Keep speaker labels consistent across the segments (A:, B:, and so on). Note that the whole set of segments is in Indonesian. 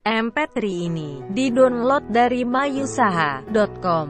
A: MP3 ini didownload dari mayusaha.com.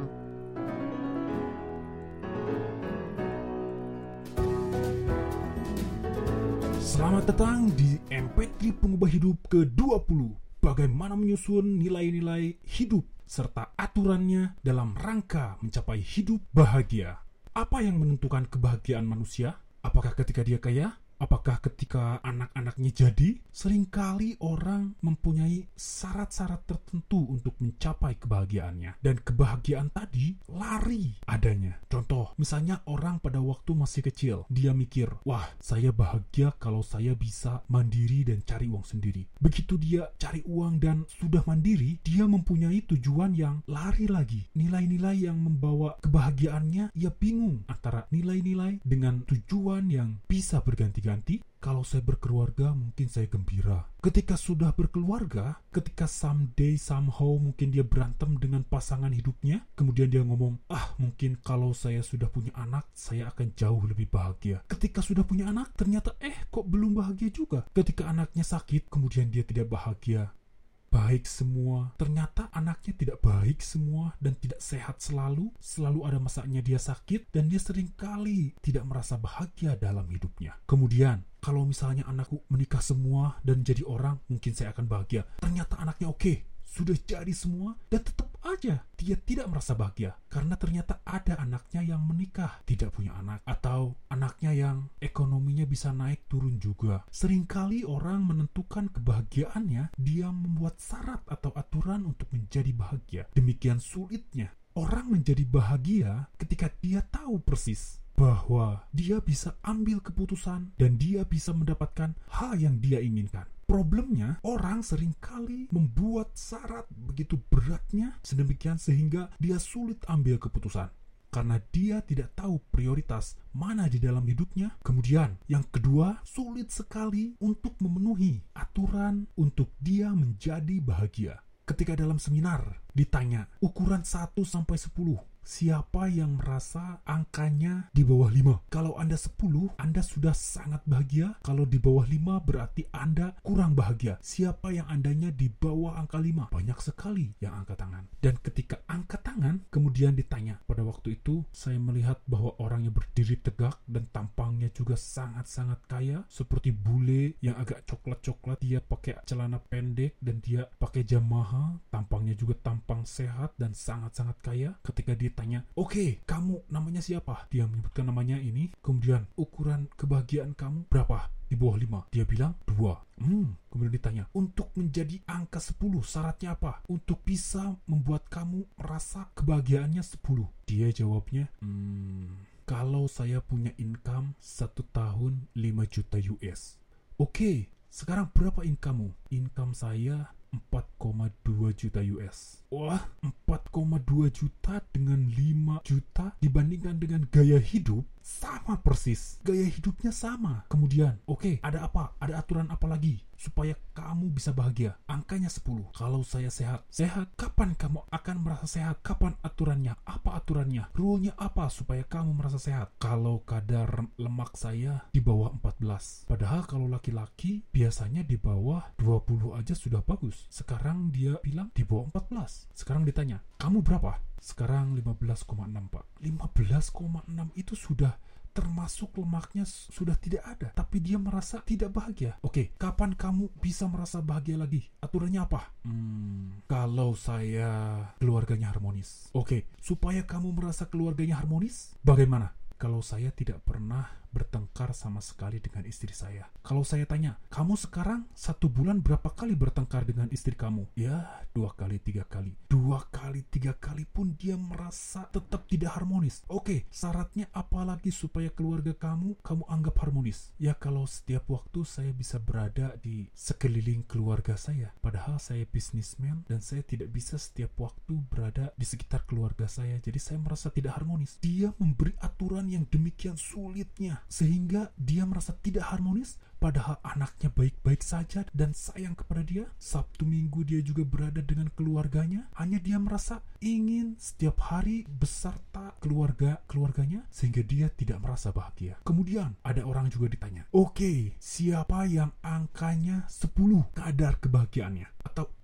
B: Selamat datang di MP3 Pengubah Hidup ke-20. Bagaimana menyusun nilai-nilai hidup serta aturannya dalam rangka mencapai hidup bahagia. Apa yang menentukan kebahagiaan manusia? Apakah ketika dia kaya? Apakah ketika anak-anaknya jadi? Seringkali orang mempunyai syarat-syarat tertentu untuk mencapai kebahagiaannya. Dan kebahagiaan tadi lari adanya. Contoh, misalnya orang pada waktu masih kecil, dia mikir, wah saya bahagia kalau saya bisa mandiri dan cari uang sendiri. Begitu dia cari uang dan sudah mandiri, dia mempunyai tujuan yang lari lagi. Nilai-nilai yang membawa kebahagiaannya, ia bingung antara nilai-nilai dengan tujuan yang bisa berganti-ganti. Kalau saya berkeluarga, mungkin saya gembira. Ketika sudah berkeluarga, ketika someday, somehow mungkin dia berantem dengan pasangan hidupnya, kemudian dia ngomong, mungkin kalau saya sudah punya anak, saya akan jauh lebih bahagia. Ketika sudah punya anak, ternyata kok belum bahagia juga. Ketika anaknya sakit, kemudian dia tidak bahagia. Baik semua, ternyata anaknya tidak baik semua dan tidak sehat selalu ada masanya dia sakit dan dia seringkali tidak merasa bahagia dalam hidupnya. Kemudian, kalau misalnya anakku menikah semua dan jadi orang, mungkin saya akan bahagia. Ternyata anaknya oke, sudah jadi semua dan tetap aja dia tidak merasa bahagia karena ternyata ada anaknya yang menikah tidak punya anak atau anaknya yang ekonominya bisa naik turun juga. Seringkali orang menentukan kebahagiaannya, dia membuat syarat atau aturan untuk menjadi bahagia. Demikian sulitnya orang menjadi bahagia ketika dia tahu persis bahwa dia bisa ambil keputusan dan dia bisa mendapatkan hal yang dia inginkan. Problemnya, orang seringkali membuat syarat begitu beratnya sedemikian sehingga dia sulit ambil keputusan. Karena dia tidak tahu prioritas mana di dalam hidupnya. Kemudian, yang kedua, sulit sekali untuk memenuhi aturan untuk dia menjadi bahagia. Ketika dalam seminar ditanya ukuran 1 sampai 10, siapa yang merasa angkanya di bawah 5? Kalau Anda 10, Anda sudah sangat bahagia. Kalau di bawah 5 berarti Anda kurang bahagia. Siapa yang Andanya di bawah angka 5? Banyak sekali yang angkat tangan. Dan ketika angkat tangan, kemudian ditanya. Pada waktu itu, saya melihat bahwa orangnya berdiri tegak dan tampangnya juga sangat-sangat kaya. Seperti bule yang agak coklat-coklat. Dia pakai celana pendek dan dia pakai jam mahal. Tampangnya juga tampang sehat dan sangat-sangat kaya. Ketika ditanya, oke, kamu namanya siapa? Dia menyebutkan namanya ini. Kemudian, ukuran kebahagiaan kamu berapa? Di bawah 5. Dia bilang 2. Kemudian ditanya, untuk menjadi angka 10 syaratnya apa? Untuk bisa membuat kamu merasa kebahagiaannya 10. Dia jawabnya, kalau saya punya income 1 tahun 5 juta US. Oke, sekarang berapa income-mu? Income saya 4,2 juta US. Wah, 4,2 juta dengan 5 juta dibandingkan dengan gaya hidup sama persis. Gaya hidupnya sama. Kemudian, oke, ada apa? Ada aturan apa lagi supaya kamu bisa bahagia? Angkanya 10. Kalau saya sehat. Sehat? Kapan kamu akan merasa sehat? Kapan aturannya? Apa aturannya? Rule-nya apa supaya kamu merasa sehat? Kalau kadar lemak saya di bawah 14. Padahal kalau laki-laki biasanya di bawah 20 aja sudah bagus. Sekarang dia bilang di bawah 14. Sekarang ditanya, kamu berapa? Sekarang 15,6 Pak. 15,6 itu sudah termasuk lemaknya sudah tidak ada. Tapi dia merasa tidak bahagia. Oke, kapan kamu bisa merasa bahagia lagi? Aturannya apa? Kalau saya keluarganya harmonis. Oke, supaya kamu merasa keluarganya harmonis, bagaimana? Kalau saya tidak pernah bertengkar sama sekali dengan istri saya. Kalau saya tanya, kamu sekarang 1 bulan berapa kali bertengkar dengan istri kamu? Ya, 2 kali, 3 kali. 2 kali, 3 kali pun dia merasa tetap tidak harmonis. Oke, syaratnya apa lagi supaya keluarga kamu anggap harmonis? Ya, kalau setiap waktu saya bisa berada di sekeliling keluarga saya. Padahal saya bisnismen dan saya tidak bisa setiap waktu berada di sekitar keluarga saya. Jadi saya merasa tidak harmonis. Dia memberi aturan yang demikian sulitnya sehingga dia merasa tidak harmonis, padahal anaknya baik-baik saja dan sayang kepada dia. Sabtu Minggu dia juga berada dengan keluarganya, hanya dia merasa ingin setiap hari beserta keluarganya sehingga dia tidak merasa bahagia. Kemudian ada orang juga ditanya, oke, siapa yang angkanya 10 kadar kebahagiaannya? Atau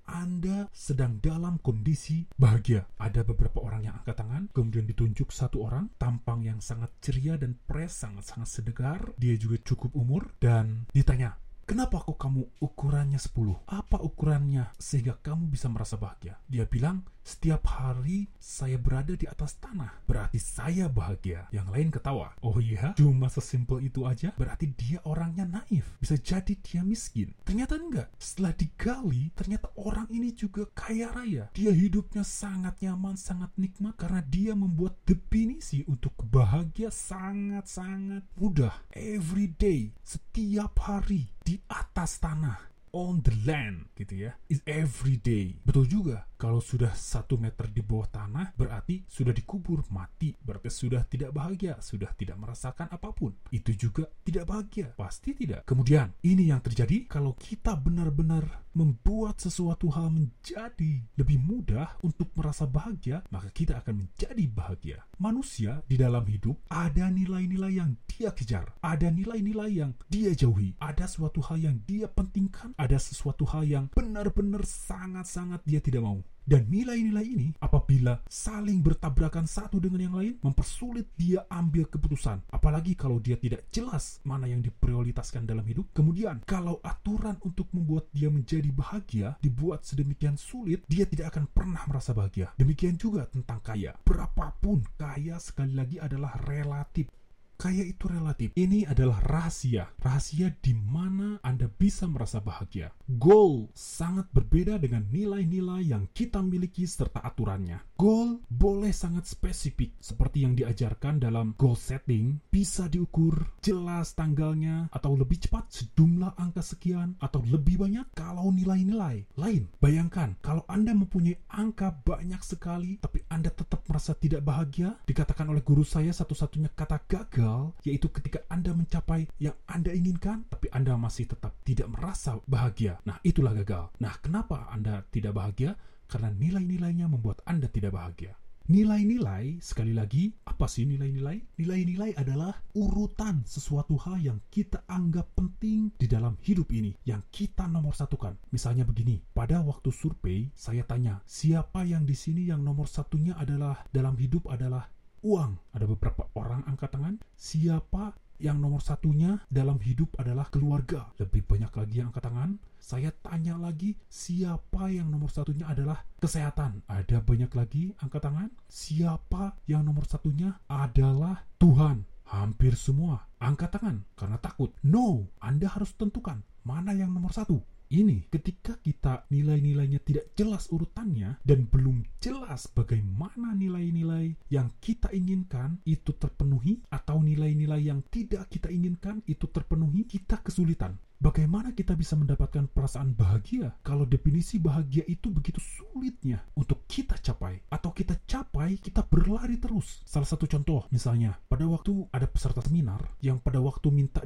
B: Anda sedang dalam kondisi bahagia. Ada beberapa orang yang angkat tangan, kemudian ditunjuk satu orang, tampang yang sangat ceria dan fresh, sangat-sangat segar. Dia juga cukup umur, dan ditanya, kenapa kok kamu ukurannya 10? Apa ukurannya sehingga kamu bisa merasa bahagia? Dia bilang, setiap hari saya berada di atas tanah, berarti saya bahagia. Yang lain ketawa. Oh iya? Cuma sesimpel itu aja? Berarti dia orangnya naif. Bisa jadi dia miskin. Ternyata enggak. Setelah digali, ternyata orang ini juga kaya raya. Dia hidupnya sangat nyaman, sangat nikmat, karena dia membuat definisi untuk bahagia sangat-sangat mudah. Every day, setiap hari, di atas tanah, on the land, gitu ya, is every day. Betul juga, kalau sudah 1 meter di bawah tanah, berarti sudah dikubur, mati, berarti sudah tidak bahagia, sudah tidak merasakan apapun. Itu juga tidak bahagia, pasti tidak. Kemudian, ini yang terjadi kalau kita benar-benar membuat sesuatu hal menjadi lebih mudah untuk merasa bahagia, maka kita akan menjadi bahagia. Manusia di dalam hidup ada nilai-nilai yang dia kejar, ada nilai-nilai yang dia jauhi, ada suatu hal yang dia pentingkan, ada sesuatu hal yang benar-benar sangat-sangat dia tidak mau. Dan nilai-nilai ini apabila saling bertabrakan satu dengan yang lain, mempersulit dia ambil keputusan. Apalagi kalau dia tidak jelas mana yang diprioritaskan dalam hidup. Kemudian kalau aturan untuk membuat dia menjadi bahagia dibuat sedemikian sulit, dia tidak akan pernah merasa bahagia. Demikian juga tentang kaya. Berapapun kaya, sekali lagi adalah relatif. Kaya itu relatif. Ini adalah rahasia. Rahasia di mana Anda bisa merasa bahagia. Goal sangat berbeda dengan nilai-nilai yang kita miliki serta aturannya. Goal boleh sangat spesifik, seperti yang diajarkan dalam goal setting. Bisa diukur jelas tanggalnya, atau lebih cepat sejumlah angka sekian, atau lebih banyak kalau nilai-nilai lain. Bayangkan, kalau Anda mempunyai angka banyak sekali, tapi Anda tetap merasa tidak bahagia. Dikatakan oleh guru saya, satu-satunya kata gagal yaitu ketika Anda mencapai yang Anda inginkan, tapi Anda masih tetap tidak merasa bahagia. Nah, itulah gagal. Nah, kenapa Anda tidak bahagia? Karena nilai-nilainya membuat Anda tidak bahagia. Nilai-nilai, sekali lagi, apa sih nilai-nilai? Nilai-nilai adalah urutan sesuatu hal yang kita anggap penting di dalam hidup ini, yang kita nomor satukan. Misalnya begini, pada waktu survei, saya tanya, siapa yang di sini yang nomor satunya adalah dalam hidup adalah uang? Ada beberapa orang angkat tangan. Siapa yang nomor satunya dalam hidup adalah keluarga? Lebih banyak lagi yang angkat tangan. Saya tanya lagi, siapa yang nomor satunya adalah kesehatan? Ada banyak lagi angkat tangan. Siapa yang nomor satunya adalah Tuhan? Hampir semua angkat tangan karena takut. No, Anda harus tentukan mana yang nomor satu. Ini ketika kita nilai-nilainya tidak jelas urutannya dan belum jelas bagaimana nilai-nilai yang kita inginkan itu terpenuhi atau nilai-nilai yang tidak kita inginkan itu terpenuhi, kita kesulitan. Bagaimana kita bisa mendapatkan perasaan bahagia kalau definisi bahagia itu begitu sulitnya untuk kita capai? Atau kita capai, kita berlari terus. Salah satu contoh, misalnya, pada waktu ada peserta seminar yang pada waktu minta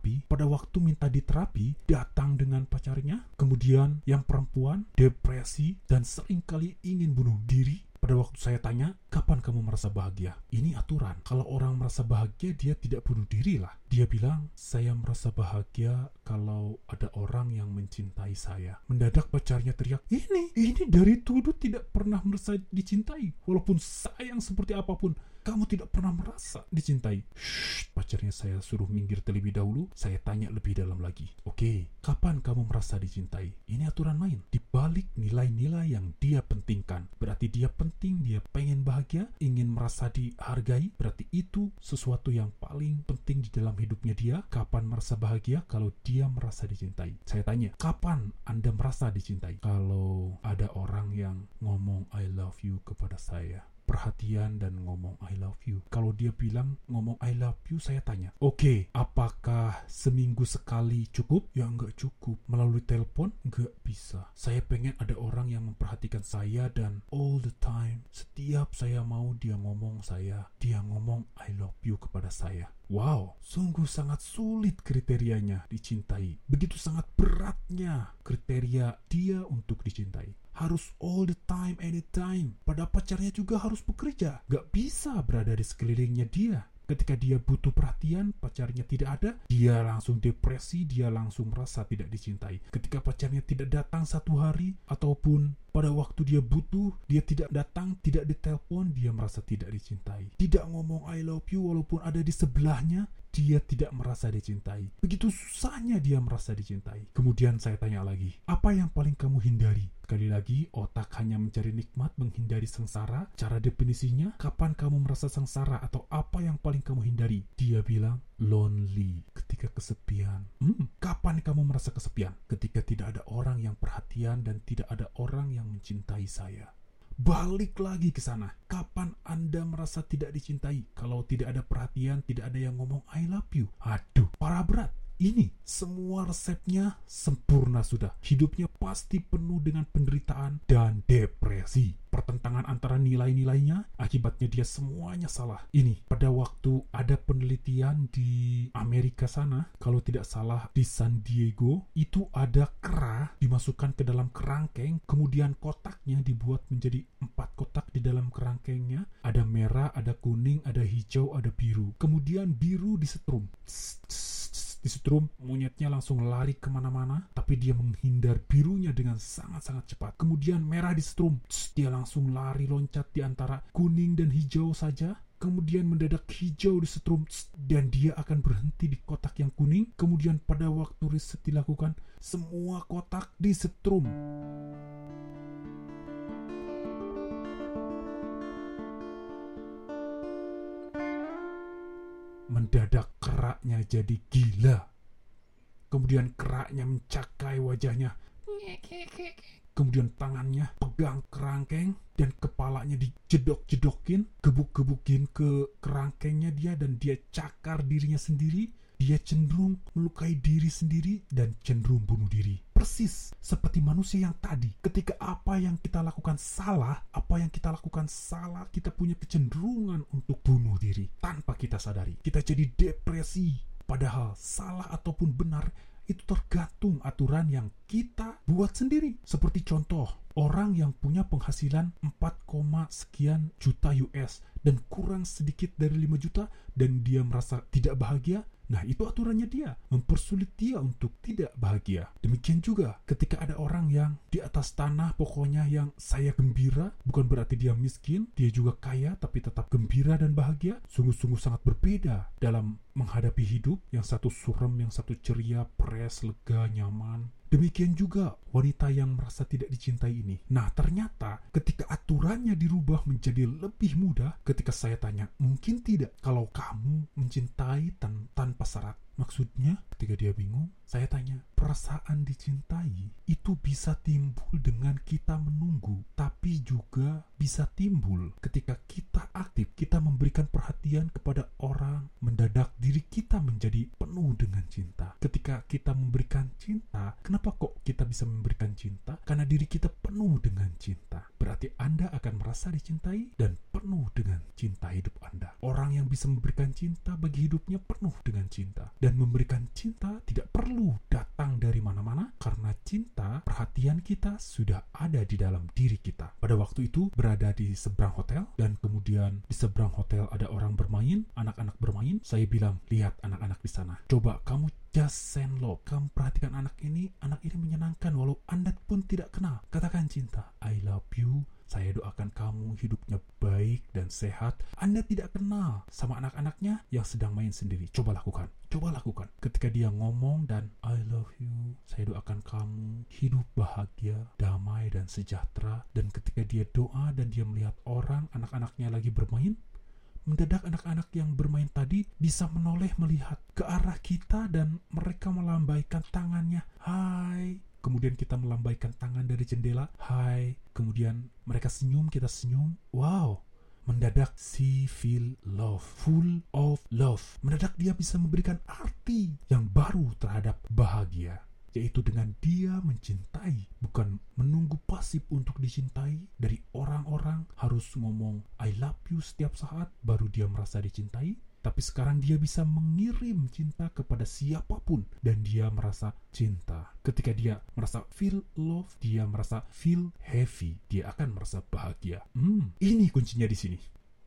B: diterapi, datang dengan pacarnya, kemudian yang perempuan depresi dan seringkali ingin bunuh diri. Pada waktu saya tanya, kapan kamu merasa bahagia? Ini aturan. Kalau orang merasa bahagia, dia tidak bunuh diri lah. Dia bilang, saya merasa bahagia kalau ada orang yang mencintai saya. Mendadak pacarnya teriak, ini dari dulu tidak pernah merasa dicintai. Walaupun sayang seperti apapun, kamu tidak pernah merasa dicintai. Shh, pacarnya saya suruh minggir terlebih dahulu. Saya tanya lebih dalam lagi. Oke, kapan kamu merasa dicintai? Ini aturan main. Di balik nilai-nilai yang dia pentingkan. Berarti dia penting, dia pengen bahagia, ingin merasa dihargai. Berarti itu sesuatu yang paling penting di dalam hidupnya dia. Kapan merasa bahagia? Kalau dia merasa dicintai. Saya tanya, kapan Anda merasa dicintai? Kalau ada orang yang ngomong I love you kepada saya, perhatian dan ngomong I love you. Kalau dia bilang ngomong I love you, saya tanya, oke, apakah seminggu sekali cukup? Ya enggak cukup. Melalui telepon? Enggak bisa. Saya pengen ada orang yang memperhatikan saya dan all the time, setiap saya mau dia ngomong I love you kepada saya. Wow, sungguh sangat sulit kriterianya dicintai. Begitu sangat beratnya kriteria dia untuk dicintai. Harus all the time, anytime. Pada pacarnya juga harus bekerja. Gak bisa berada di sekelilingnya dia. Ketika dia butuh perhatian, pacarnya tidak ada, dia langsung depresi, dia langsung merasa tidak dicintai. Ketika pacarnya tidak datang satu hari, ataupun pada waktu dia butuh, dia tidak datang, tidak ditelepon, dia merasa tidak dicintai. Tidak ngomong I love you walaupun ada di sebelahnya, dia tidak merasa dicintai. Begitu susahnya dia merasa dicintai. Kemudian saya tanya lagi, apa yang paling kamu hindari? Sekali lagi, otak hanya mencari nikmat, menghindari sengsara. Cara definisinya, kapan kamu merasa sengsara atau apa yang paling kamu hindari? Dia bilang, lonely, ketika kesepian. Kapan kamu merasa kesepian? Ketika tidak ada orang yang perhatian dan tidak ada orang yang mencintai saya. Balik lagi ke sana. Kapan Anda merasa tidak dicintai? Kalau tidak ada perhatian, tidak ada yang ngomong I love you. Aduh, parah berat. Ini semua resepnya sempurna sudah. Hidupnya pasti penuh dengan penderitaan dan depresi. Pertentangan antara nilai-nilainya, akibatnya dia semuanya salah. Ini pada waktu ada penelitian di Amerika sana, kalau tidak salah di San Diego, itu ada kera dimasukkan ke dalam kerangkeng, kemudian kotaknya dibuat menjadi 4 kotak di dalam kerangkengnya. Ada merah, ada kuning, ada hijau, ada biru. Kemudian biru disetrum. Disetrum, monyetnya langsung lari kemana-mana, tapi dia menghindar birunya dengan sangat-sangat cepat. Kemudian merah disetrum, dia langsung lari loncat di antara kuning dan hijau saja. Kemudian mendadak hijau disetrum, dan dia akan berhenti di kotak yang kuning. Kemudian pada waktu riset dilakukan, semua kotak disetrum. Mendadak keraknya jadi gila. Kemudian keraknya mencakai wajahnya. Kemudian tangannya pegang kerangkeng dan kepalanya dijedok-jedokin, gebuk-gebukin ke kerangkengnya dia, dan dia cakar dirinya sendiri. Dia cenderung melukai diri sendiri dan cenderung bunuh diri. Persis seperti manusia yang tadi. Ketika apa yang kita lakukan salah, kita punya kecenderungan untuk bunuh diri tanpa kita sadari. Kita jadi depresi. Padahal salah ataupun benar itu tergantung aturan yang kita buat sendiri. Seperti contoh, orang yang punya penghasilan 4, sekian juta US dan kurang sedikit dari 5 juta dan dia merasa tidak bahagia. Nah, itu aturannya dia, mempersulit dia untuk tidak bahagia. Demikian juga ketika ada orang yang di atas tanah, pokoknya yang saya gembira, bukan berarti dia miskin, dia juga kaya tapi tetap gembira dan bahagia. Sungguh-sungguh sangat berbeda dalam menghadapi hidup. Yang satu surem, yang satu ceria, fresh, lega, nyaman. Demikian juga wanita yang merasa tidak dicintai ini. Nah, ternyata ketika aturannya dirubah menjadi lebih mudah, ketika saya tanya, mungkin tidak kalau kamu mencintai tanpa syarat. Maksudnya, ketika dia bingung, saya tanya, perasaan dicintai itu bisa timbul dengan kita menunggu, tapi juga bisa timbul ketika kita aktif, kita memberikan perhatian kepada orang, mendadak diri kita menjadi penuh dengan cinta. Ketika kita memberikan cinta, kenapa kok kita bisa memberikan cinta? Karena diri kita penuh dengan cinta. Berarti Anda akan merasa dicintai dan penuh dengan cinta hidup Anda. Orang yang bisa memberikan cinta bagi hidupnya penuh dengan cinta. Dan memberikan cinta tidak perlu datang dari mana-mana, karena cinta, perhatian kita sudah ada di dalam diri kita. Pada waktu itu berada di seberang hotel, dan kemudian di seberang hotel ada orang bermain, anak-anak bermain. Saya bilang, lihat anak-anak di sana. Coba kamu just send love. Kamu perhatikan anak ini menyenangkan walau Anda pun tidak kenal. Katakan cinta, I love you. Saya doakan kamu hidupnya baik dan sehat. Anda tidak kenal sama anak-anaknya yang sedang main sendiri. Coba lakukan. Ketika dia ngomong dan I love you, saya doakan kamu hidup bahagia, damai dan sejahtera. Dan ketika dia doa dan dia melihat orang, anak-anaknya lagi bermain, mendadak anak-anak yang bermain tadi bisa menoleh melihat ke arah kita dan mereka melambaikan tangannya. Hai. Kemudian kita melambaikan tangan dari jendela. Hai. Kemudian mereka senyum, kita senyum. Wow. Mendadak she feel love, full of love. Mendadak dia bisa memberikan arti yang baru terhadap bahagia, yaitu dengan dia mencintai, bukan menunggu pasif untuk dicintai. Dari orang-orang harus ngomong I love you setiap saat baru dia merasa dicintai. Tapi sekarang dia bisa mengirim cinta kepada siapapun dan dia merasa cinta. Ketika dia merasa feel love, dia merasa feel happy, dia akan merasa bahagia. Ini kuncinya di sini.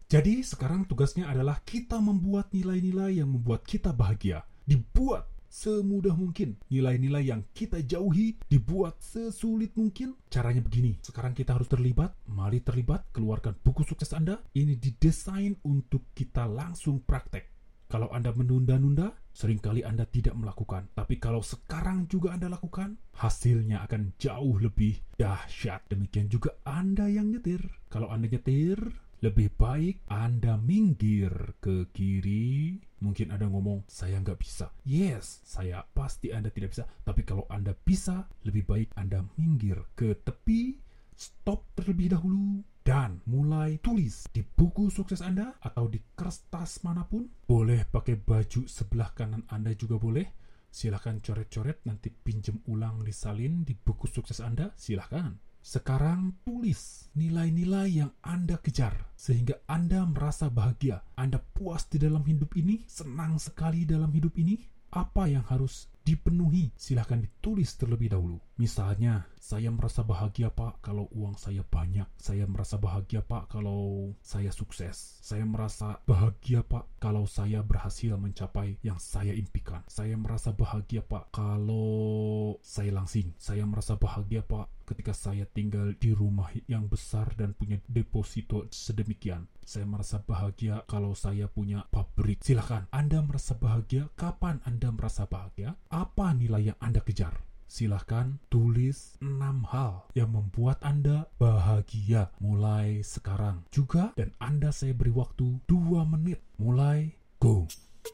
B: Jadi sekarang tugasnya adalah kita membuat nilai-nilai yang membuat kita bahagia. Dibuat semudah mungkin. Nilai-nilai yang kita jauhi dibuat sesulit mungkin. Caranya begini. Sekarang kita harus terlibat. Mari terlibat. Keluarkan buku sukses Anda. Ini didesain untuk kita langsung praktek. Kalau Anda menunda-nunda, seringkali Anda tidak melakukan. Tapi kalau sekarang juga Anda lakukan, hasilnya akan jauh lebih dahsyat. Demikian juga Anda yang nyetir. Kalau Anda nyetir, lebih baik Anda minggir ke kiri. Mungkin Anda ngomong, saya nggak bisa. Yes, saya pasti Anda tidak bisa. Tapi kalau Anda bisa, lebih baik Anda minggir ke tepi, stop terlebih dahulu, dan mulai tulis di buku sukses Anda atau di kertas manapun. Boleh pakai baju sebelah kanan Anda juga boleh. Silahkan coret-coret, nanti pinjem ulang disalin di buku sukses Anda, silahkan. Sekarang tulis nilai-nilai yang Anda kejar sehingga Anda merasa bahagia. Anda puas di dalam hidup ini, senang sekali dalam hidup ini. Apa yang harus dipenuhi? Silahkan ditulis terlebih dahulu. Misalnya, saya merasa bahagia Pak kalau uang saya banyak. Saya merasa bahagia Pak kalau saya sukses. Saya merasa bahagia Pak kalau saya berhasil mencapai yang saya impikan. Saya merasa bahagia Pak kalau saya langsing. Saya merasa bahagia Pak ketika saya tinggal di rumah yang besar dan punya deposito sedemikian. Saya merasa bahagia kalau saya punya pabrik. Silakan, Anda merasa bahagia. Kapan Anda merasa bahagia? Apa nilai yang Anda kejar? Silahkan tulis 6 hal yang membuat Anda bahagia mulai sekarang juga. Dan Anda saya beri waktu 2 menit. Mulai, go!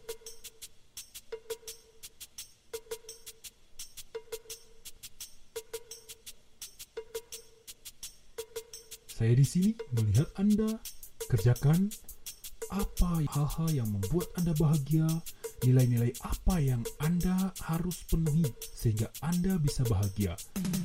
B: Saya di sini melihat Anda kerjakan apa hal-hal yang membuat Anda bahagia, nilai-nilai apa yang Anda harus penuhi sehingga Anda bisa bahagia.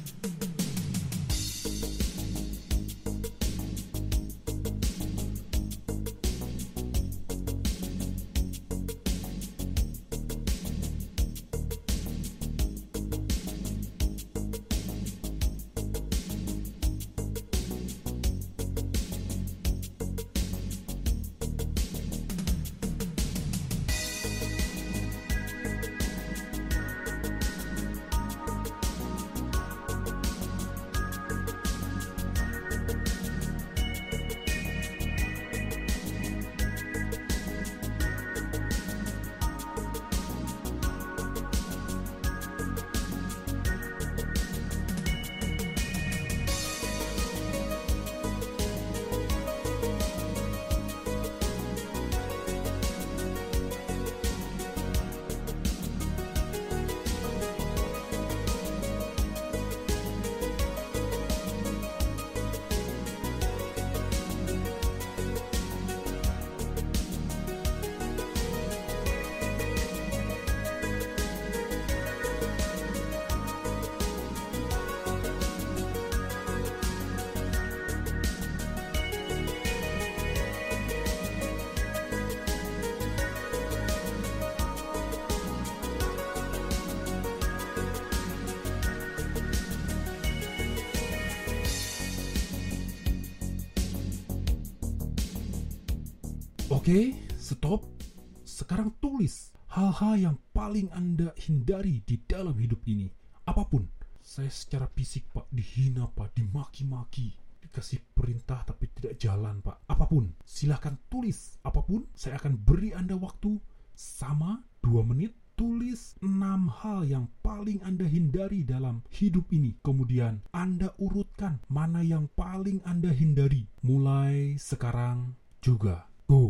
B: Oke, stop. Sekarang tulis hal-hal yang paling Anda hindari di dalam hidup ini. Apapun. Saya secara fisik, Pak, dihina, Pak, dimaki-maki. Dikasih perintah tapi tidak jalan, Pak. Apapun. Silahkan tulis. Apapun. Saya akan beri Anda waktu sama 2 menit. Tulis 6 hal yang paling Anda hindari dalam hidup ini. Kemudian Anda urutkan mana yang paling Anda hindari. Mulai sekarang juga. Go!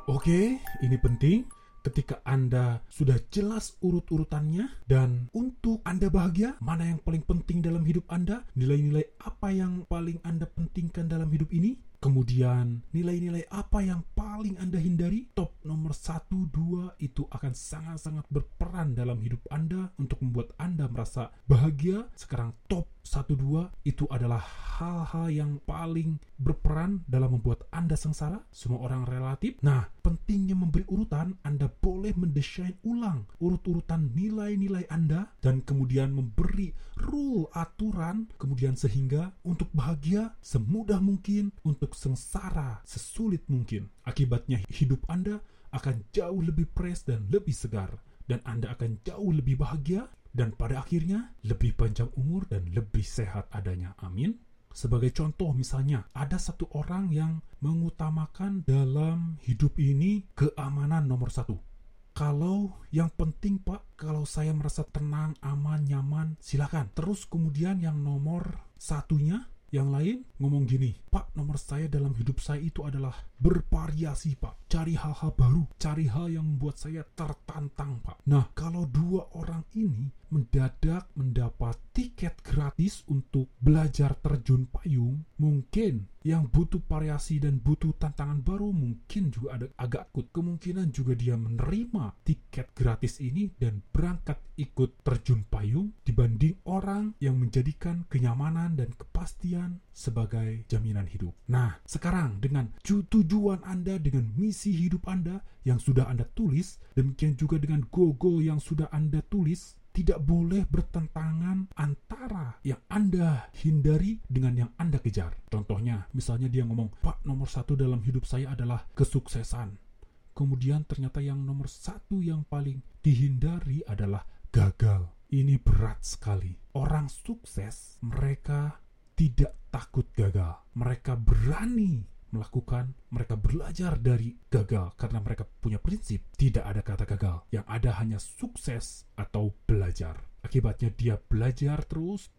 B: Oke, ini penting. Ketika Anda sudah jelas urut-urutannya dan untuk Anda bahagia, mana yang paling penting dalam hidup Anda, nilai-nilai apa yang paling Anda pentingkan dalam hidup ini, kemudian nilai-nilai apa yang paling Anda hindari, top nomor 1, 2 itu akan sangat-sangat berperan dalam hidup Anda untuk membuat Anda merasa bahagia. Sekarang top 1, 2 itu adalah hal-hal yang paling berperan dalam membuat Anda sengsara. Semua orang relatif. Nah, pentingnya memberi urutan, Anda boleh mendesain ulang urut-urutan nilai-nilai Anda dan kemudian memberi rule, aturan, kemudian sehingga untuk bahagia semudah mungkin, untuk sengsara sesulit mungkin. Akibatnya hidup Anda akan jauh lebih fresh dan lebih segar, dan Anda akan jauh lebih bahagia dan pada akhirnya lebih panjang umur dan lebih sehat adanya. Amin. Sebagai contoh misalnya, ada satu orang yang mengutamakan dalam hidup ini keamanan nomor 1. Kalau yang penting Pak, kalau saya merasa tenang, aman, nyaman, silakan. Terus kemudian yang nomor 1-nya, yang lain ngomong gini, Pak, nomor saya dalam hidup saya itu adalah bervariasi Pak. Cari hal-hal baru, cari hal yang membuat saya tertantang Pak. Nah, kalau dua orang ini mendadak mendapat tiket gratis untuk belajar terjun payung, mungkin yang butuh variasi dan butuh tantangan baru mungkin juga ada agak takut. Kemungkinan juga dia menerima tiket gratis ini dan berangkat ikut terjun payung dibanding orang yang menjadikan kenyamanan dan kepastian sebagai jaminan hidup. Nah, sekarang dengan tujuan Anda, dengan misi hidup Anda yang sudah Anda tulis, demikian juga dengan goal yang sudah Anda tulis, tidak boleh bertentangan antara yang Anda hindari dengan yang Anda kejar. Contohnya, misalnya dia ngomong, Pak, nomor 1 dalam hidup saya adalah kesuksesan. Kemudian ternyata yang nomor 1 yang paling dihindari adalah gagal. Ini berat sekali. Orang sukses, mereka tidak takut gagal. Mereka berani melakukan, mereka belajar dari gagal karena mereka punya prinsip tidak ada kata gagal, yang ada hanya sukses atau belajar. Akibatnya dia belajar terus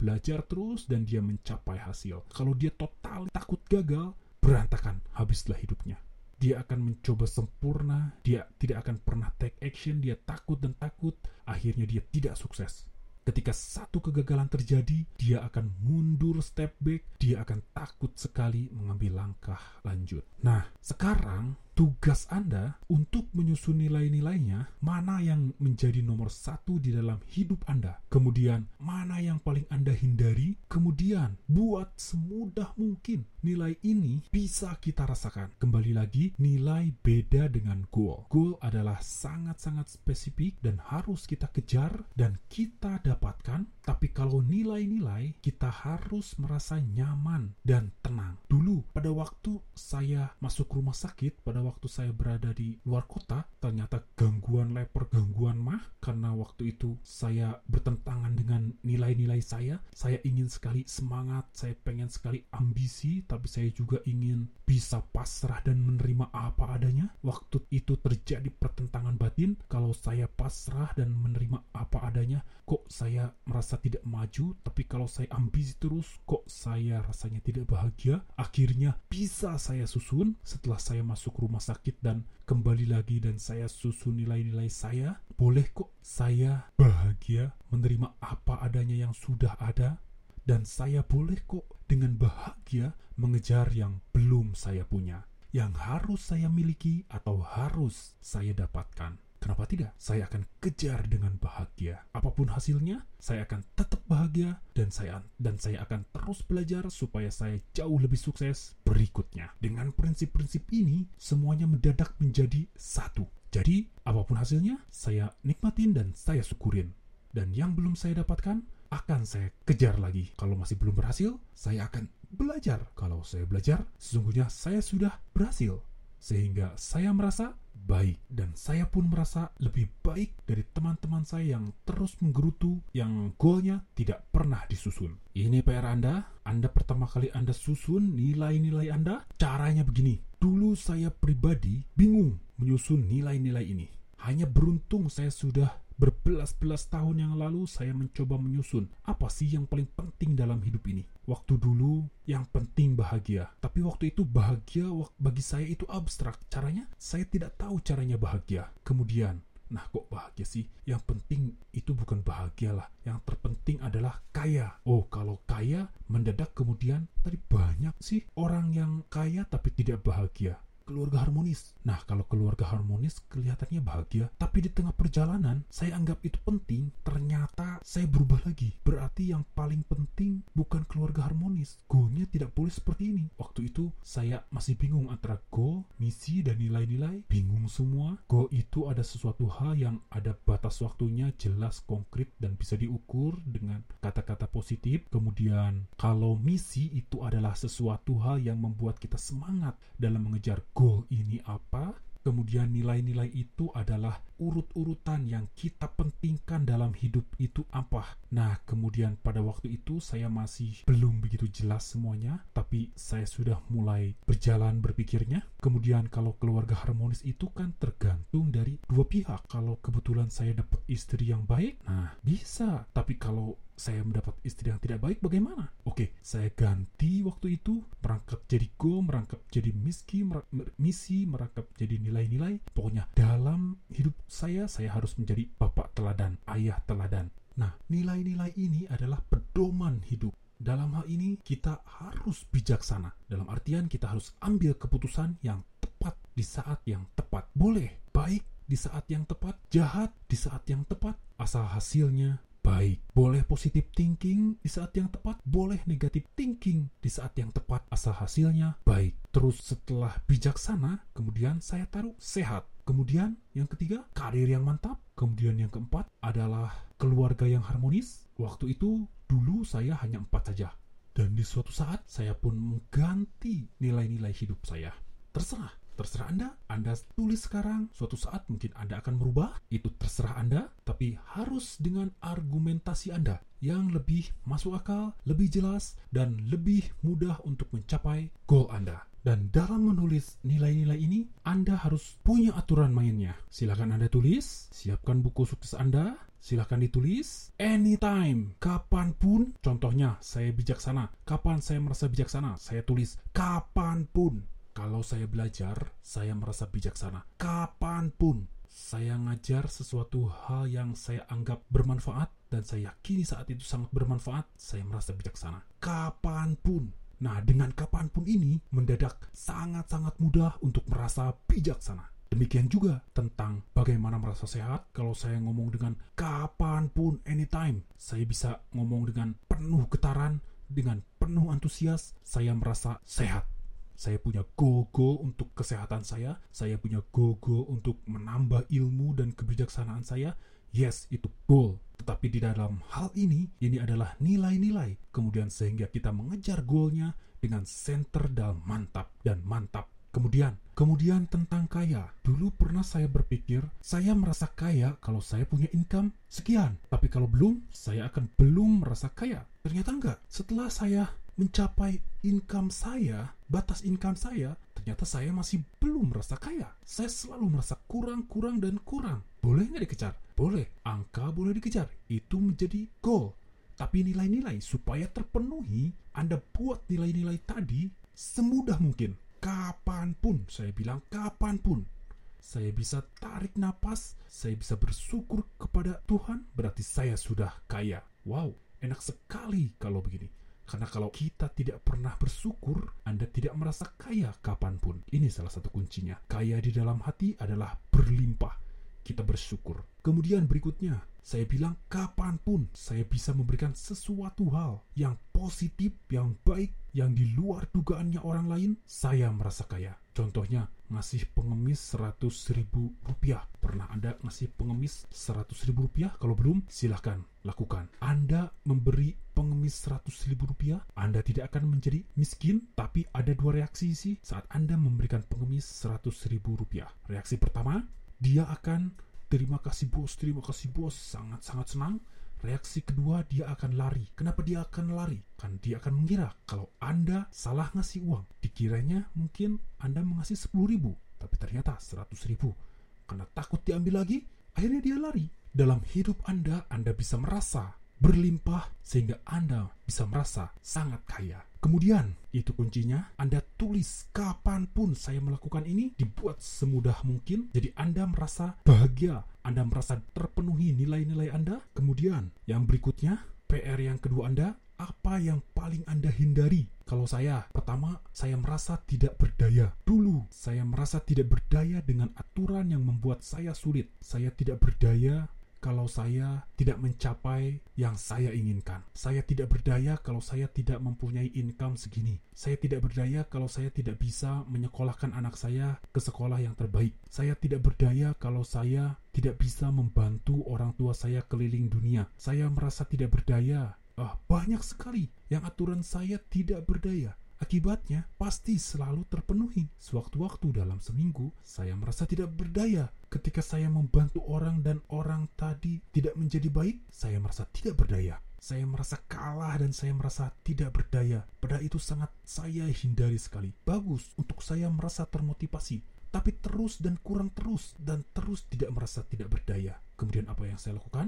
B: dan dia mencapai hasil. Kalau dia total takut gagal, berantakan, habislah hidupnya. Dia akan mencoba sempurna, dia tidak akan pernah take action, dia takut dan takut, akhirnya dia tidak sukses. Ketika satu kegagalan terjadi, dia akan mundur step back, dia akan takut sekali mengambil langkah lanjut. Nah, sekarang tugas Anda untuk menyusun nilai-nilainya, mana yang menjadi nomor 1 di dalam hidup Anda, kemudian mana yang paling Anda hindari, kemudian buat semudah mungkin nilai ini bisa kita rasakan. Kembali lagi, nilai beda dengan goal. Goal adalah sangat-sangat spesifik dan harus kita kejar dan kita dapatkan, tapi kalau nilai-nilai kita harus merasa nyaman dan tenang. Dulu pada waktu saya masuk rumah sakit, pada waktu saya berada di luar kota, ternyata gangguan leper, gangguan mah, karena waktu itu saya bertentangan dengan nilai-nilai saya ingin sekali semangat, saya pengen sekali ambisi, tapi saya juga ingin bisa pasrah dan menerima apa adanya. Waktu itu terjadi pertentangan batin, kalau saya pasrah dan menerima apa adanya, kok saya merasa tidak maju, tapi kalau saya ambisi terus, kok saya rasanya tidak bahagia. Akhirnya bisa saya susun setelah saya masuk rumah sakit dan kembali lagi dan saya susun nilai-nilai saya. Boleh kok saya bahagia menerima apa adanya yang sudah ada, dan saya boleh kok dengan bahagia mengejar yang belum saya punya, yang harus saya miliki atau harus saya dapatkan. Kenapa tidak? Saya akan kejar dengan bahagia. Apapun hasilnya, saya akan tetap bahagia dan saya akan terus belajar supaya saya jauh lebih sukses berikutnya. Dengan prinsip-prinsip ini, semuanya mendadak menjadi satu. Jadi, apapun hasilnya, saya nikmatin dan saya syukurin. Dan yang belum saya dapatkan, akan saya kejar lagi. Kalau masih belum berhasil, saya akan belajar. Kalau saya belajar, sesungguhnya saya sudah berhasil. Sehingga saya merasa baik, dan saya pun merasa lebih baik dari teman-teman saya yang terus menggerutu, yang goalnya tidak pernah disusun. Ini PR Anda pertama kali Anda susun nilai-nilai Anda, caranya begini. Dulu saya pribadi bingung menyusun nilai-nilai ini. Hanya beruntung saya sudah Berbelas-belas tahun yang lalu saya mencoba menyusun apa sih yang paling penting dalam hidup ini. Waktu dulu yang penting bahagia. Tapi waktu itu bahagia bagi saya itu abstrak. Caranya saya tidak tahu caranya bahagia. Kemudian, nah kok bahagia sih? Yang penting itu bukan bahagia lah. Yang terpenting adalah kaya. Oh, kalau kaya mendadak kemudian tadi banyak sih orang yang kaya tapi tidak bahagia. Keluarga harmonis. Nah, kalau keluarga harmonis kelihatannya bahagia, tapi di tengah perjalanan saya anggap itu penting, ternyata saya berubah lagi. Berarti yang paling penting bukan keluarga harmonis. Goalnya tidak boleh seperti ini. Waktu itu saya masih bingung antara goal, misi, dan nilai-nilai. Bingung semua. Goal itu ada sesuatu hal yang ada batas waktunya, jelas, konkret, dan bisa diukur dengan kata-kata positif. Kemudian kalau misi itu adalah sesuatu hal yang membuat kita semangat dalam mengejar goal ini apa. Kemudian nilai-nilai itu adalah urut-urutan yang kita pentingkan dalam hidup itu apa. Nah, kemudian pada waktu itu saya masih belum begitu jelas semuanya, tapi saya sudah mulai berjalan berpikirnya. Kemudian kalau keluarga harmonis itu kan tergantung dari dua pihak. Kalau kebetulan saya dapat istri yang baik, nah bisa. Tapi kalau saya mendapat istri yang tidak baik, bagaimana? Oke, saya ganti waktu itu, merangkap jadi goal, merangkap jadi misi, merangkap jadi nilai-nilai. Pokoknya dalam hidup saya harus menjadi bapak teladan, ayah teladan. Nah, nilai-nilai ini adalah pedoman hidup. Dalam hal ini, kita harus bijaksana. Dalam artian, kita harus ambil keputusan yang tepat di saat yang tepat. Boleh baik di saat yang tepat, jahat di saat yang tepat, asal hasilnya baik. Boleh positive thinking di saat yang tepat, boleh negative thinking di saat yang tepat, asal hasilnya baik. Terus setelah bijaksana, kemudian saya taruh sehat. Kemudian yang ketiga, karir yang mantap. Kemudian yang keempat adalah keluarga yang harmonis. Waktu itu dulu saya hanya 4 saja. Dan di suatu saat saya pun mengganti nilai-nilai hidup saya. Terserah Anda tulis sekarang, suatu saat mungkin Anda akan merubah, itu terserah Anda, tapi harus dengan argumentasi Anda yang lebih masuk akal, lebih jelas, dan lebih mudah untuk mencapai goal Anda. Dan dalam menulis nilai-nilai ini, Anda harus punya aturan mainnya. Silakan Anda tulis, siapkan buku sukses Anda, silakan ditulis, anytime, kapanpun. Contohnya, saya bijaksana. Kapan saya merasa bijaksana? Saya tulis, kapanpun. Kalau saya belajar, saya merasa bijaksana. Kapanpun saya ngajar sesuatu hal yang saya anggap bermanfaat, dan saya yakini saat itu sangat bermanfaat, saya merasa bijaksana. Kapanpun. Nah, dengan kapanpun ini, mendadak sangat-sangat mudah untuk merasa bijaksana. Demikian juga tentang bagaimana merasa sehat. Kalau saya ngomong dengan kapanpun, anytime, saya bisa ngomong dengan penuh getaran, dengan penuh antusias, saya merasa sehat. Saya punya go-go untuk kesehatan saya punya go-go untuk menambah ilmu dan kebijaksanaan saya. Yes, itu goal. Tetapi di dalam hal ini adalah nilai-nilai. Kemudian sehingga kita mengejar goalnya dengan center dan mantap. Kemudian tentang kaya. Dulu pernah saya berpikir, saya merasa kaya kalau saya punya income sekian. Tapi kalau belum, saya akan belum merasa kaya. Ternyata enggak. Setelah saya mencapai income saya, batas income saya, ternyata saya masih belum merasa kaya. Saya selalu merasa kurang. Boleh nggak dikejar? Boleh. Angka boleh dikejar. Itu menjadi goal. Tapi nilai-nilai supaya terpenuhi, Anda buat nilai-nilai tadi semudah mungkin. Kapanpun, saya bilang kapanpun. Saya bisa tarik napas, saya bisa bersyukur kepada Tuhan, berarti saya sudah kaya. Wow, enak sekali kalau begini. Karena kalau kita tidak pernah bersyukur, Anda tidak merasa kaya kapanpun. Ini salah satu kuncinya. Kaya di dalam hati adalah berlimpah. Kita bersyukur. Kemudian berikutnya, saya bilang kapanpun saya bisa memberikan sesuatu hal yang positif, yang baik, yang di luar dugaannya orang lain, saya merasa kaya. Contohnya, ngasih pengemis Rp100.000. Pernah Anda ngasih pengemis Rp100.000? Kalau belum, silahkan lakukan. Anda memberi pengemis Rp100.000, Anda tidak akan menjadi miskin. Tapi ada dua reaksi sih saat Anda memberikan pengemis Rp100.000. Reaksi pertama, dia akan terima kasih bos, sangat-sangat senang. Reaksi kedua, dia akan lari. Kenapa dia akan lari? Kan dia akan mengira kalau Anda salah ngasih uang. Dikiranya mungkin Anda mengasih 10.000, tapi ternyata 100.000. Karena takut diambil lagi, akhirnya dia lari. dalam hidup Anda bisa merasa berlimpah sehingga Anda bisa merasa sangat kaya. Kemudian, itu kuncinya, Anda tulis kapanpun saya melakukan ini, dibuat semudah mungkin, jadi Anda merasa bahagia, Anda merasa terpenuhi nilai-nilai Anda. Kemudian, yang berikutnya, PR yang kedua Anda, apa yang paling Anda hindari? Kalau saya, pertama, saya merasa tidak berdaya. Dulu, saya merasa tidak berdaya dengan aturan yang membuat saya sulit. Saya tidak berdaya kalau saya tidak mencapai yang saya inginkan. Saya tidak berdaya kalau saya tidak mempunyai income segini. Saya tidak berdaya kalau saya tidak bisa menyekolahkan anak saya ke sekolah yang terbaik. Saya tidak berdaya kalau saya tidak bisa membantu orang tua saya keliling dunia. Saya merasa tidak berdaya. Banyak sekali yang aturan saya tidak berdaya. Akibatnya pasti selalu terpenuhi. Sewaktu-waktu dalam seminggu, saya merasa tidak berdaya. Ketika saya membantu orang dan orang tadi tidak menjadi baik, saya merasa tidak berdaya. Saya merasa kalah dan saya merasa tidak berdaya. Padahal itu sangat saya hindari sekali. Bagus untuk saya merasa termotivasi, tapi terus dan kurang terus dan terus tidak merasa tidak berdaya. Kemudian apa yang saya lakukan?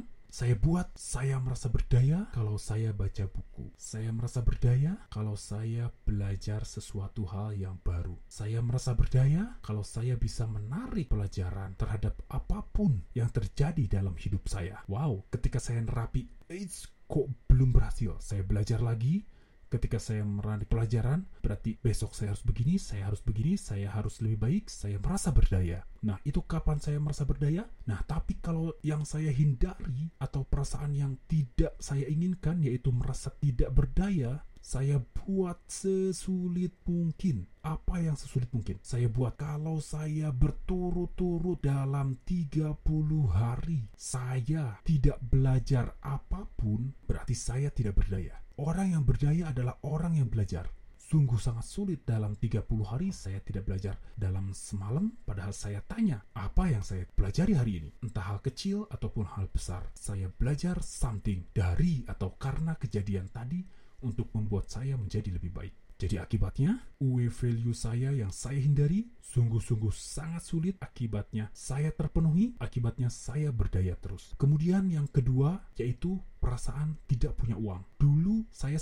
B: Saya merasa berdaya kalau saya baca buku. Saya merasa berdaya kalau saya belajar sesuatu hal yang baru. Saya merasa berdaya kalau saya bisa menarik pelajaran terhadap apapun yang terjadi dalam hidup saya. Wow, ketika saya nerapi, kok belum berhasil? Saya belajar lagi. Ketika saya menarik pelajaran, berarti besok saya harus begini, saya harus lebih baik, saya merasa berdaya. Nah, itu kapan saya merasa berdaya? Nah, tapi kalau yang saya hindari atau perasaan yang tidak saya inginkan, yaitu merasa tidak berdaya, saya buat sesulit mungkin. Apa yang sesulit mungkin? Saya buat kalau saya berturut-turut dalam 30 hari, saya tidak belajar apapun, berarti saya tidak berdaya. Orang yang berdaya adalah orang yang belajar. Sungguh sangat sulit dalam 30 hari saya tidak belajar dalam semalam, padahal saya tanya, apa yang saya pelajari hari ini? Entah hal kecil ataupun hal besar. Saya belajar something dari atau karena kejadian tadi untuk membuat saya menjadi lebih baik. Jadi akibatnya, value saya yang saya hindari sungguh-sungguh sangat sulit. Akibatnya saya terpenuhi, akibatnya saya berdaya terus. Kemudian yang kedua, yaitu perasaan tidak punya uang. Dulu saya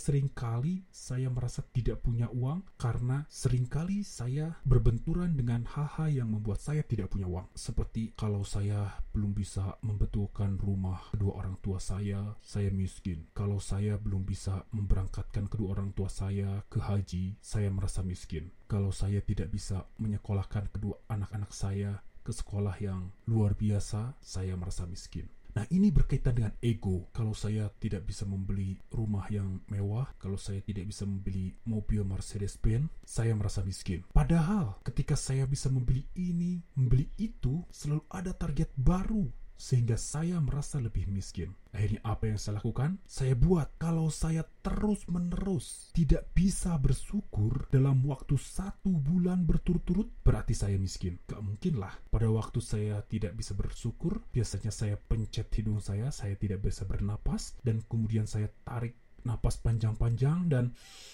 B: merasa tidak punya uang karena seringkali saya berbenturan dengan hal-hal yang membuat saya tidak punya uang. Seperti kalau saya belum bisa membetulkan rumah kedua orang tua saya miskin. Kalau saya belum bisa memberangkatkan kedua orang tua saya ke haji, saya merasa miskin. Kalau saya tidak bisa menyekolahkan kedua anak-anak saya ke sekolah yang luar biasa, saya merasa miskin. Nah, ini berkaitan dengan ego. Kalau saya tidak bisa membeli rumah yang mewah, kalau saya tidak bisa membeli mobil Mercedes-Benz, saya merasa miskin. Padahal ketika saya bisa membeli ini, membeli itu, selalu ada target baru, sehingga saya merasa lebih miskin. Akhirnya apa yang saya lakukan? Saya buat kalau saya terus-menerus tidak bisa bersyukur dalam waktu 1 bulan berturut-turut, berarti saya miskin. Gak mungkin lah. Pada waktu saya tidak bisa bersyukur, biasanya saya pencet hidung saya tidak bisa bernapas, dan kemudian saya tarik napas panjang-panjang dan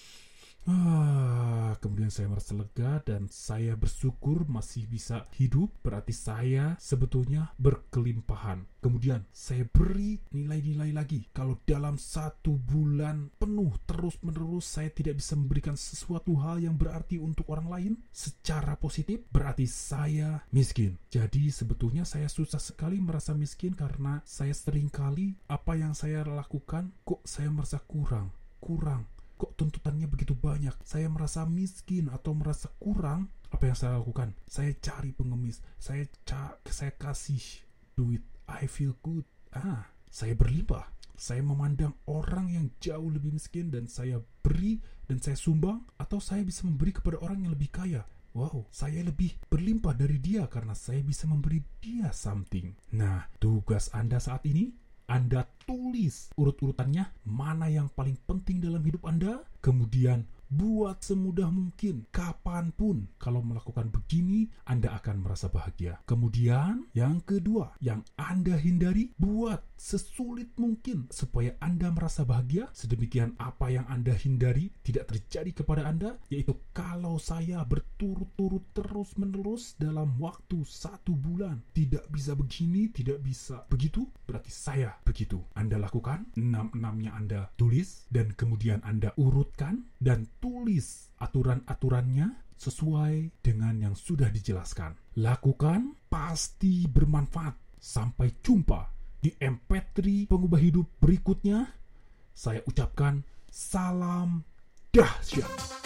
B: kemudian saya merasa lega dan saya bersyukur masih bisa hidup, berarti saya sebetulnya berkelimpahan. Kemudian saya beri nilai-nilai lagi. Kalau dalam 1 bulan penuh terus-menerus saya tidak bisa memberikan sesuatu hal yang berarti untuk orang lain secara positif, berarti saya miskin. Jadi sebetulnya saya susah sekali merasa miskin karena saya seringkali apa yang saya lakukan kok saya merasa kurang. Kok tuntutannya begitu banyak? Saya merasa miskin atau merasa kurang. Apa yang saya lakukan? Saya cari pengemis. Saya kasih duit. I feel good. Saya berlimpah. Saya memandang orang yang jauh lebih miskin dan saya beri dan saya sumbang, atau saya bisa memberi kepada orang yang lebih kaya. Wow, saya lebih berlimpah dari dia karena saya bisa memberi dia something. Nah, tugas Anda saat ini, Anda tulis urut-urutannya mana yang paling penting dalam hidup Anda, kemudian buat semudah mungkin, kapanpun. Kalau melakukan begini, Anda akan merasa bahagia. Kemudian, yang kedua, yang Anda hindari, buat sesulit mungkin supaya Anda merasa bahagia. Sedemikian apa yang Anda hindari tidak terjadi kepada Anda, yaitu kalau saya berturut-turut terus-menerus dalam waktu 1 bulan tidak bisa begini, tidak bisa begitu, berarti saya begitu. Anda lakukan 6-6-nya, Anda tulis, dan kemudian Anda urutkan dan tulis aturan-aturannya sesuai dengan yang sudah dijelaskan. Lakukan, pasti bermanfaat. Sampai jumpa di MP3 Pengubah Hidup berikutnya. Saya ucapkan salam dahsyat.